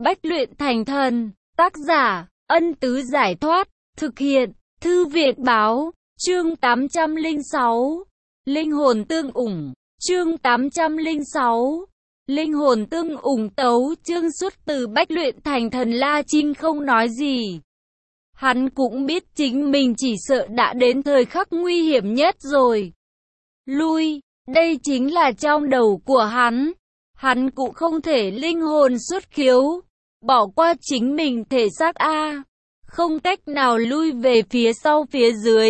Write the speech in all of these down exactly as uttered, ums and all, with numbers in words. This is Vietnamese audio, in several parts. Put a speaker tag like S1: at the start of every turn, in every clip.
S1: Bách luyện thành thần. Tác giả, Ân Tứ Giải Thoát. Thực hiện, Thư viện Báo. Chương tám trăm lẻ sáu. Linh hồn tương ủng. Chương tám trăm lẻ sáu. Linh hồn tương ủng. Tấu chương xuất từ Bách luyện thành thần. La Trinh không nói gì. Hắn cũng biết chính mình chỉ sợ đã đến thời khắc nguy hiểm nhất rồi. Lui, đây chính là trong đầu của hắn. Hắn cũng không thể linh hồn xuất khiếu, bỏ qua chính mình thể xác A. Không cách nào lui về phía sau phía dưới.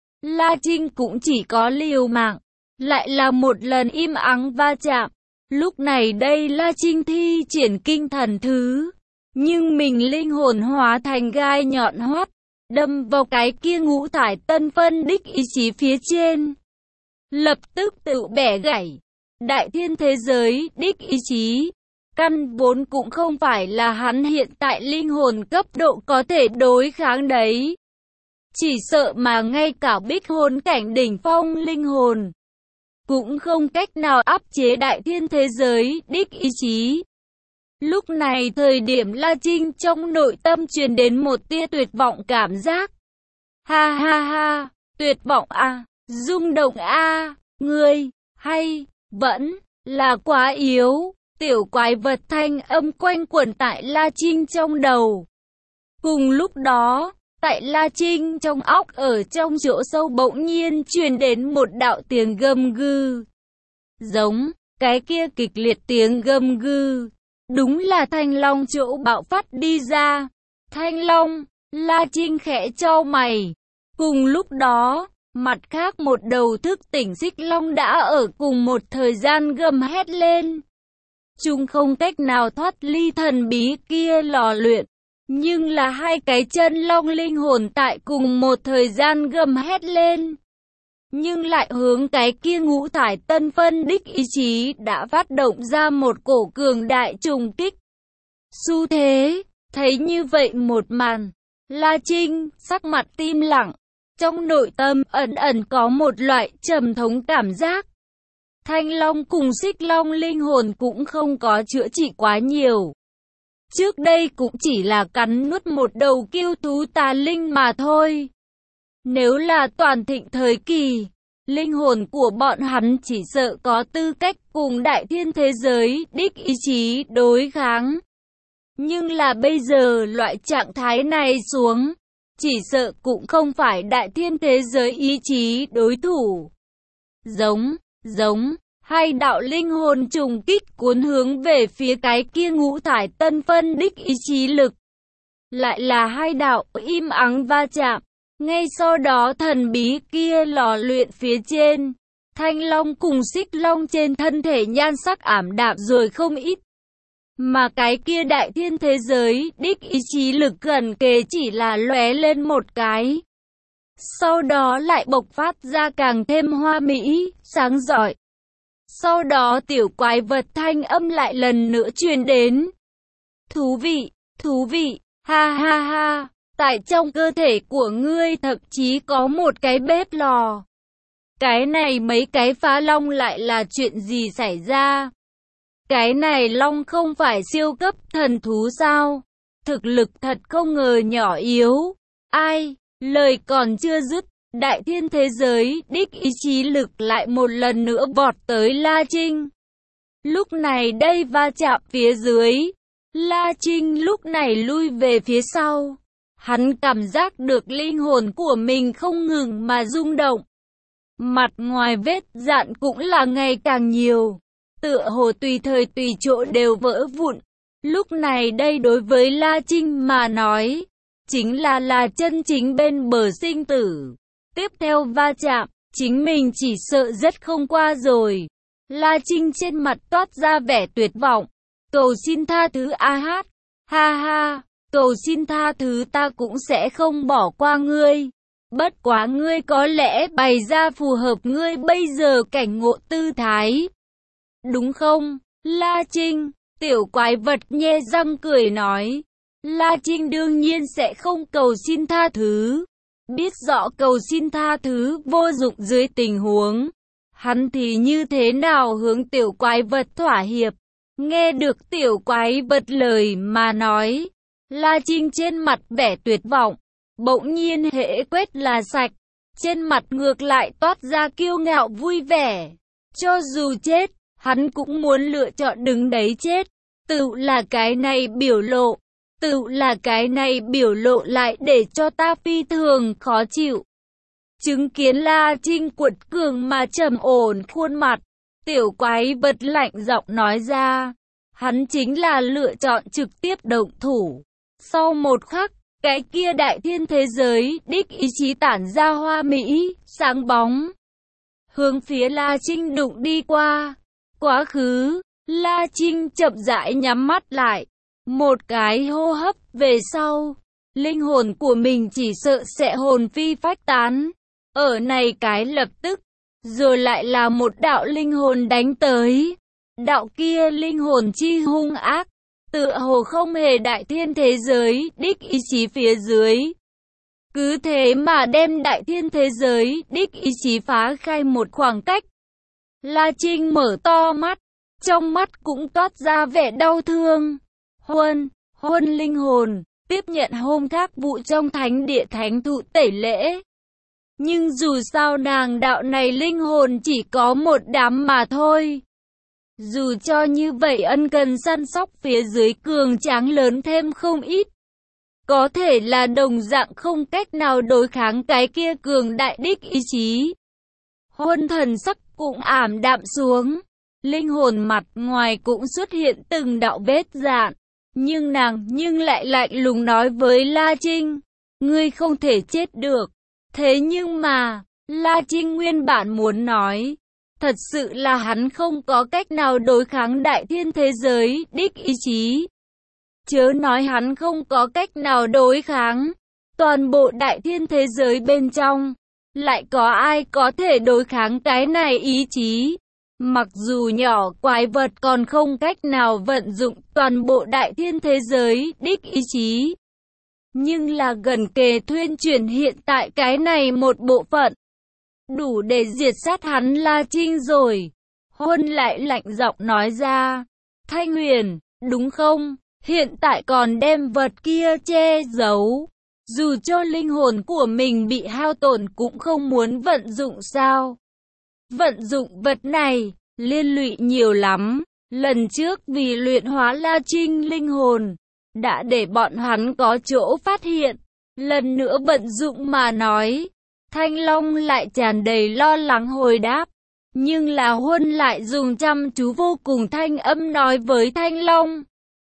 S1: La Trinh cũng chỉ có liều mạng. Lại là một lần im ắng va chạm. Lúc này đây La Trinh thi triển kinh thần thứ. Nhưng mình linh hồn hóa thành gai nhọn hoắt, đâm vào cái kia ngũ thải tân phân đích ý chí phía trên. Lập tức tự bẻ gãy. Đại thiên thế giới đích ý chí, căn vốn cũng không phải là hắn hiện tại linh hồn cấp độ có thể đối kháng đấy. Chỉ sợ mà ngay cả bích hồn cảnh đỉnh phong linh hồn cũng không cách nào áp chế đại thiên thế giới đích ý chí. Lúc này thời điểm La Trinh trong nội tâm truyền đến một tia tuyệt vọng cảm giác. Ha ha ha, tuyệt vọng à, rung động a, à, ngươi, hay, vẫn, là quá yếu. Tiểu quái vật thanh âm quanh quẩn tại La Trinh trong đầu. Cùng lúc đó, tại La Trinh trong óc ở trong chỗ sâu bỗng nhiên truyền đến một đạo tiếng gầm gừ. Giống, cái kia kịch liệt tiếng gầm gừ. Đúng là Thanh Long chỗ bạo phát đi ra. Thanh Long, La Trinh khẽ chau mày. Cùng lúc đó, mặt khác một đầu thức tỉnh Xích Long đã ở cùng một thời gian gầm hét lên. Chúng không cách nào thoát ly thần bí kia lò luyện. Nhưng là hai cái chân long linh hồn tại cùng một thời gian gầm hét lên. Nhưng lại hướng cái kia ngũ thải tân phân đích ý chí đã phát động ra một cổ cường đại trùng kích. Xu thế, thấy như vậy một màn, La Trinh sắc mặt tim lặng, trong nội tâm ẩn ẩn có một loại trầm thống cảm giác. Thanh Long cùng Xích Long linh hồn cũng không có chữa trị quá nhiều. Trước đây cũng chỉ là cắn nuốt một đầu kiêu thú tà linh mà thôi. Nếu là toàn thịnh thời kỳ, linh hồn của bọn hắn chỉ sợ có tư cách cùng đại thiên thế giới đích ý chí đối kháng. Nhưng là bây giờ loại trạng thái này xuống, chỉ sợ cũng không phải đại thiên thế giới ý chí đối thủ. Giống, giống, hai đạo linh hồn trùng kích cuốn hướng về phía cái kia ngũ thải tân phân đích ý chí lực. Lại là hai đạo im ắng va chạm. Ngay sau đó thần bí kia lò luyện phía trên, Thanh Long cùng Xích Long trên thân thể nhan sắc ảm đạm rồi không ít. Mà cái kia đại thiên thế giới đích ý chí lực gần kề chỉ là lóe lên một cái. Sau đó lại bộc phát ra càng thêm hoa mỹ, sáng rọi. Sau đó tiểu quái vật thanh âm lại lần nữa truyền đến. Thú vị, thú vị, ha ha ha. Tại trong cơ thể của ngươi thậm chí có một cái bếp lò. Cái này mấy cái phá long lại là chuyện gì xảy ra? Cái này long không phải siêu cấp thần thú sao? Thực lực thật không ngờ nhỏ yếu. Ai? Lời còn chưa dứt, đại thiên thế giới đích ý chí lực lại một lần nữa vọt tới La Trinh. Lúc này đây va chạm phía dưới, La Trinh lúc này lui về phía sau. Hắn cảm giác được linh hồn của mình không ngừng mà rung động. Mặt ngoài vết dạn cũng là ngày càng nhiều. Tựa hồ tùy thời tùy chỗ đều vỡ vụn. Lúc này đây đối với La Trinh mà nói, chính là là chân chính bên bờ sinh tử. Tiếp theo va chạm, chính mình chỉ sợ rất không qua rồi. La Trinh trên mặt toát ra vẻ tuyệt vọng. Cầu xin tha thứ a hát. Ha ha. Cầu xin tha thứ, ta cũng sẽ không bỏ qua ngươi. Bất quá ngươi có lẽ bày ra phù hợp ngươi bây giờ cảnh ngộ tư thái. Đúng không, La Trinh? Tiểu quái vật nhe răng cười nói. La Trinh đương nhiên sẽ không cầu xin tha thứ. Biết rõ cầu xin tha thứ vô dụng dưới tình huống. Hắn thì như thế nào hướng tiểu quái vật thỏa hiệp. Nghe được tiểu quái vật lời mà nói, La Trinh trên mặt vẻ tuyệt vọng, bỗng nhiên hễ quét là sạch, trên mặt ngược lại toát ra kiêu ngạo vui vẻ. Cho dù chết, hắn cũng muốn lựa chọn đứng đấy chết. Tự là cái này biểu lộ, tự là cái này biểu lộ lại để cho ta phi thường khó chịu. Chứng kiến La Trinh quật cường mà trầm ổn khuôn mặt, tiểu quái vật lạnh giọng nói ra, hắn chính là lựa chọn trực tiếp động thủ. Sau một khắc, cái kia đại thiên thế giới đích ý chí tản ra hoa mỹ, sáng bóng, hướng phía La Trinh đụng đi qua. Quá khứ, La Trinh chậm rãi nhắm mắt lại, một cái hô hấp về sau, linh hồn của mình chỉ sợ sẽ hồn phi phách tán. Ở này cái lập tức, rồi lại là một đạo linh hồn đánh tới. Đạo kia linh hồn chi hung ác, tựa hồ không hề đại thiên thế giới đích ý chí phía dưới. Cứ thế mà đem đại thiên thế giới đích ý chí phá khai một khoảng cách. La Trinh mở to mắt, trong mắt cũng toát ra vẻ đau thương. Huân, huân linh hồn, tiếp nhận hôm thác vụ trong thánh địa thánh thụ tẩy lễ. Nhưng dù sao nàng đạo này linh hồn chỉ có một đám mà thôi. Dù cho như vậy ân cần săn sóc phía dưới cường tráng lớn thêm không ít. Có thể là đồng dạng không cách nào đối kháng cái kia cường đại đích ý chí. Huân thần sắc cũng ảm đạm xuống. Linh hồn mặt ngoài cũng xuất hiện từng đạo vết dạn. Nhưng nàng nhưng lại lạnh lùng nói với La Trinh, ngươi không thể chết được. Thế nhưng mà, La Trinh nguyên bản muốn nói, thật sự là hắn không có cách nào đối kháng đại thiên thế giới đích ý chí. Chớ nói hắn không có cách nào đối kháng, toàn bộ đại thiên thế giới bên trong, lại có ai có thể đối kháng cái này ý chí. Mặc dù nhỏ quái vật còn không cách nào vận dụng toàn bộ đại thiên thế giới đích ý chí. Nhưng là gần kề thuyên chuyển hiện tại cái này một bộ phận. Đủ để diệt sát hắn La Trinh rồi. Huân lại lạnh giọng nói ra. Thanh Huyền, đúng không? Hiện tại còn đem vật kia che giấu. Dù cho linh hồn của mình bị hao tổn cũng không muốn vận dụng sao? Vận dụng vật này, liên lụy nhiều lắm. Lần trước vì luyện hóa La Trinh linh hồn, đã để bọn hắn có chỗ phát hiện. Lần nữa vận dụng mà nói. Thanh Long lại tràn đầy lo lắng hồi đáp. Nhưng là Huân lại dùng chăm chú vô cùng thanh âm nói với Thanh Long.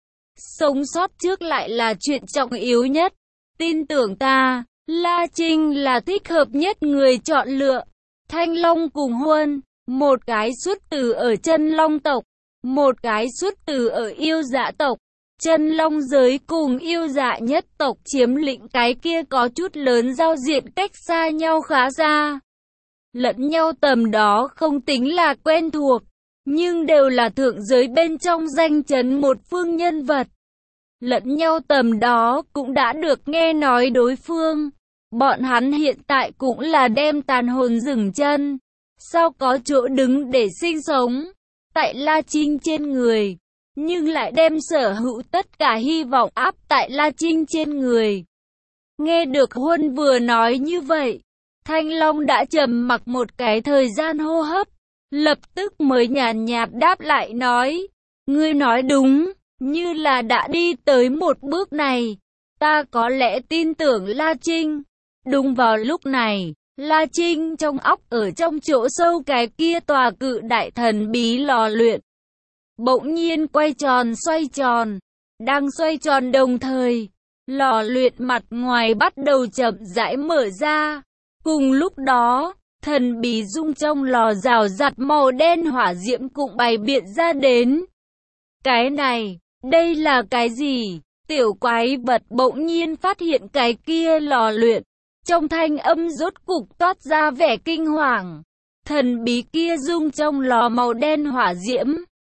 S1: Sống sót trước lại là chuyện trọng yếu nhất. Tin tưởng ta, La Trinh là thích hợp nhất người chọn lựa. Thanh Long cùng Huân, một cái xuất từ ở chân Long tộc, một cái xuất từ ở yêu dạ tộc. Chân Long giới cùng yêu dạ nhất tộc chiếm lĩnh cái kia có chút lớn giao diện cách xa nhau khá xa. Lẫn nhau tầm đó không tính là quen thuộc, nhưng đều là thượng giới bên trong danh chấn một phương nhân vật. Lẫn nhau tầm đó cũng đã được nghe nói đối phương. Bọn hắn hiện tại cũng là đem tàn hồn dừng chân. Sao có chỗ đứng để sinh sống? Tại La Trinh trên người. Nhưng lại đem sở hữu tất cả hy vọng áp tại La Trinh trên người. Nghe được Huân vừa nói như vậy, Thanh Long đã trầm mặc một cái thời gian hô hấp, lập tức mới nhàn nhạt đáp lại nói, ngươi nói đúng, như là đã đi tới một bước này, ta có lẽ tin tưởng La Trinh. Đúng vào lúc này, La Trinh trong óc ở trong chỗ sâu cái kia tòa cự đại thần bí lò luyện. Bỗng nhiên quay tròn xoay tròn, đang xoay tròn đồng thời, lò luyện mặt ngoài bắt đầu chậm rãi mở ra. Cùng lúc đó, thần bí dung trong lò rào rạt màu đen hỏa diễm cũng bày biện ra đến. Cái này, đây là cái gì? Tiểu quái vật bỗng nhiên phát hiện cái kia lò luyện. Trong thanh âm rốt cục toát ra vẻ kinh hoàng. Thần bí kia dung trong lò màu đen hỏa diễm.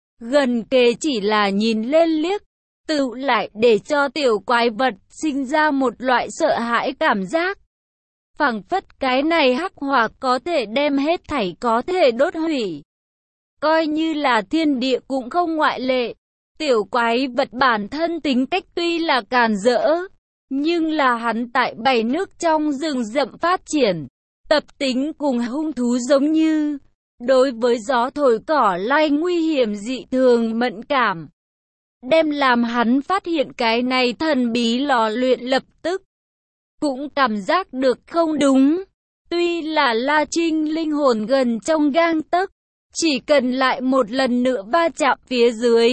S1: Gần kề chỉ là nhìn lên liếc, tự lại để cho tiểu quái vật sinh ra một loại sợ hãi cảm giác. Phảng phất cái này hắc hỏa có thể đem hết thảy có thể đốt hủy. Coi như là thiên địa cũng không ngoại lệ. Tiểu quái vật bản thân tính cách tuy là càn rỡ, nhưng là hắn tại bảy nước trong rừng rậm phát triển. Tập tính cùng hung thú giống như, đối với gió thổi cỏ lay nguy hiểm dị thường mẫn cảm. Đem làm hắn phát hiện cái này thần bí lò luyện lập tức cũng cảm giác được không đúng. Tuy là La Trinh linh hồn gần trong gang tấc, chỉ cần lại một lần nữa va chạm phía dưới,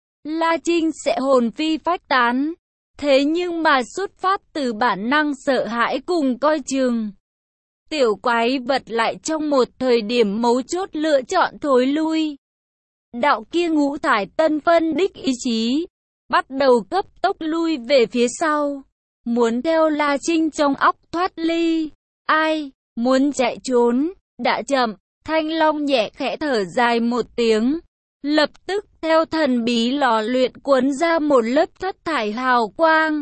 S1: La Trinh sẽ hồn phi phách tán. Thế nhưng mà xuất phát từ bản năng sợ hãi cùng coi chừng, tiểu quái vật lại trong một thời điểm mấu chốt lựa chọn thối lui. Đạo kia ngũ thải tân phân đích ý chí, bắt đầu cấp tốc lui về phía sau, muốn theo La Trinh trong óc thoát ly. Ai, muốn chạy trốn, đã chậm, Thanh Long nhẹ khẽ thở dài một tiếng. Lập tức theo thần bí lò luyện cuốn ra một lớp thất thải hào quang.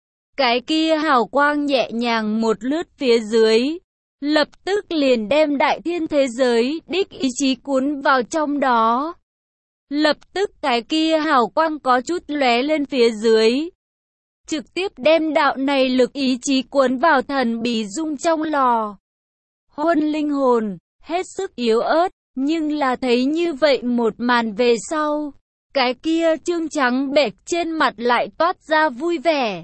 S1: Cái kia hào quang nhẹ nhàng một lướt phía dưới, lập tức liền đem đại thiên thế giới đích ý chí cuốn vào trong đó. Lập tức cái kia hào quang có chút lóe lên phía dưới, trực tiếp đem đạo này lực ý chí cuốn vào thần bí dung trong lò. Huân linh hồn, hết sức yếu ớt, nhưng là thấy như vậy một màn về sau, cái kia trương trắng bệch trên mặt lại toát ra vui vẻ.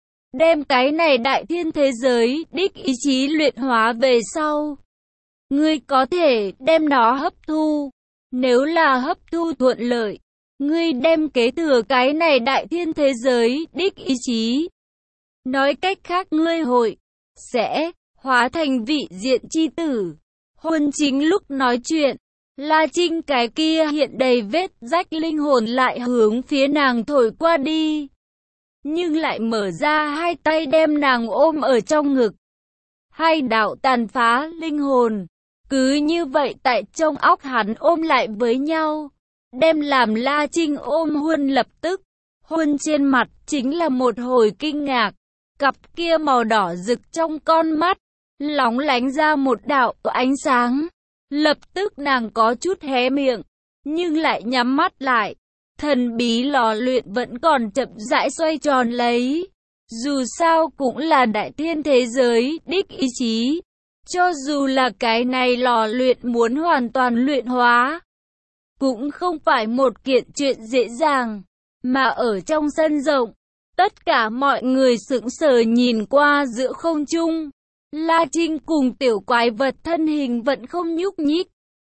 S1: Đem cái này đại thiên thế giới đích ý chí luyện hóa về sau, ngươi có thể đem nó hấp thu. Nếu là hấp thu thuận lợi, ngươi đem kế thừa cái này đại thiên thế giới đích ý chí. Nói cách khác ngươi hội sẽ hóa thành vị diện chi tử. Huân chính lúc nói chuyện, La Trinh cái kia hiện đầy vết rách linh hồn lại hướng phía nàng thổi qua đi, nhưng lại mở ra hai tay đem nàng ôm ở trong ngực. Hai đạo tàn phá linh hồn cứ như vậy tại trong óc hắn ôm lại với nhau, đem làm La Trinh ôm Huân. Lập tức Huân trên mặt chính là một hồi kinh ngạc, cặp kia màu đỏ rực trong con mắt lóng lánh ra một đạo ánh sáng. Lập tức nàng có chút hé miệng, nhưng lại nhắm mắt lại. Thần bí lò luyện vẫn còn chậm rãi xoay tròn lấy. Dù sao cũng là đại thiên thế giới đích ý chí. Cho dù là cái này lò luyện muốn hoàn toàn luyện hóa, cũng không phải một kiện chuyện dễ dàng. Mà ở trong sân rộng, tất cả mọi người sững sờ nhìn qua giữa không trung. La Trinh cùng tiểu quái vật thân hình vẫn không nhúc nhích.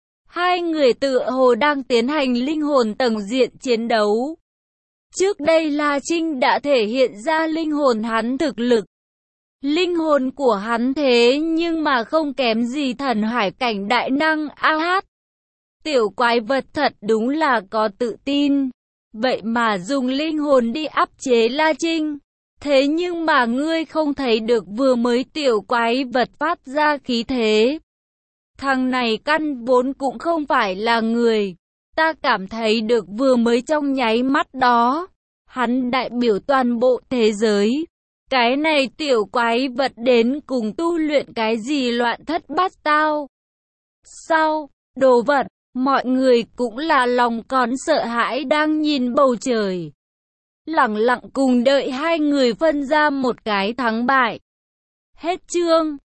S1: Hai người tựa hồ đang tiến hành linh hồn tầng diện chiến đấu. Trước đây La Trinh đã thể hiện ra linh hồn hắn thực lực. Linh hồn của hắn thế nhưng mà không kém gì thần hải cảnh đại năng a hát. Tiểu quái vật thật đúng là có tự tin. Vậy mà dùng linh hồn đi áp chế La Trinh. Thế nhưng mà ngươi không thấy được vừa mới tiểu quái vật phát ra khí thế. Thằng này căn vốn cũng không phải là người. Ta cảm thấy được vừa mới trong nháy mắt đó, hắn đại biểu toàn bộ thế giới. Cái này tiểu quái vật đến cùng tu luyện cái gì loạn thất bát tao. Sao, đồ vật, mọi người cũng là lòng còn sợ hãi đang nhìn bầu trời. Lặng lặng cùng đợi hai người phân ra một cái thắng bại. Hết chương.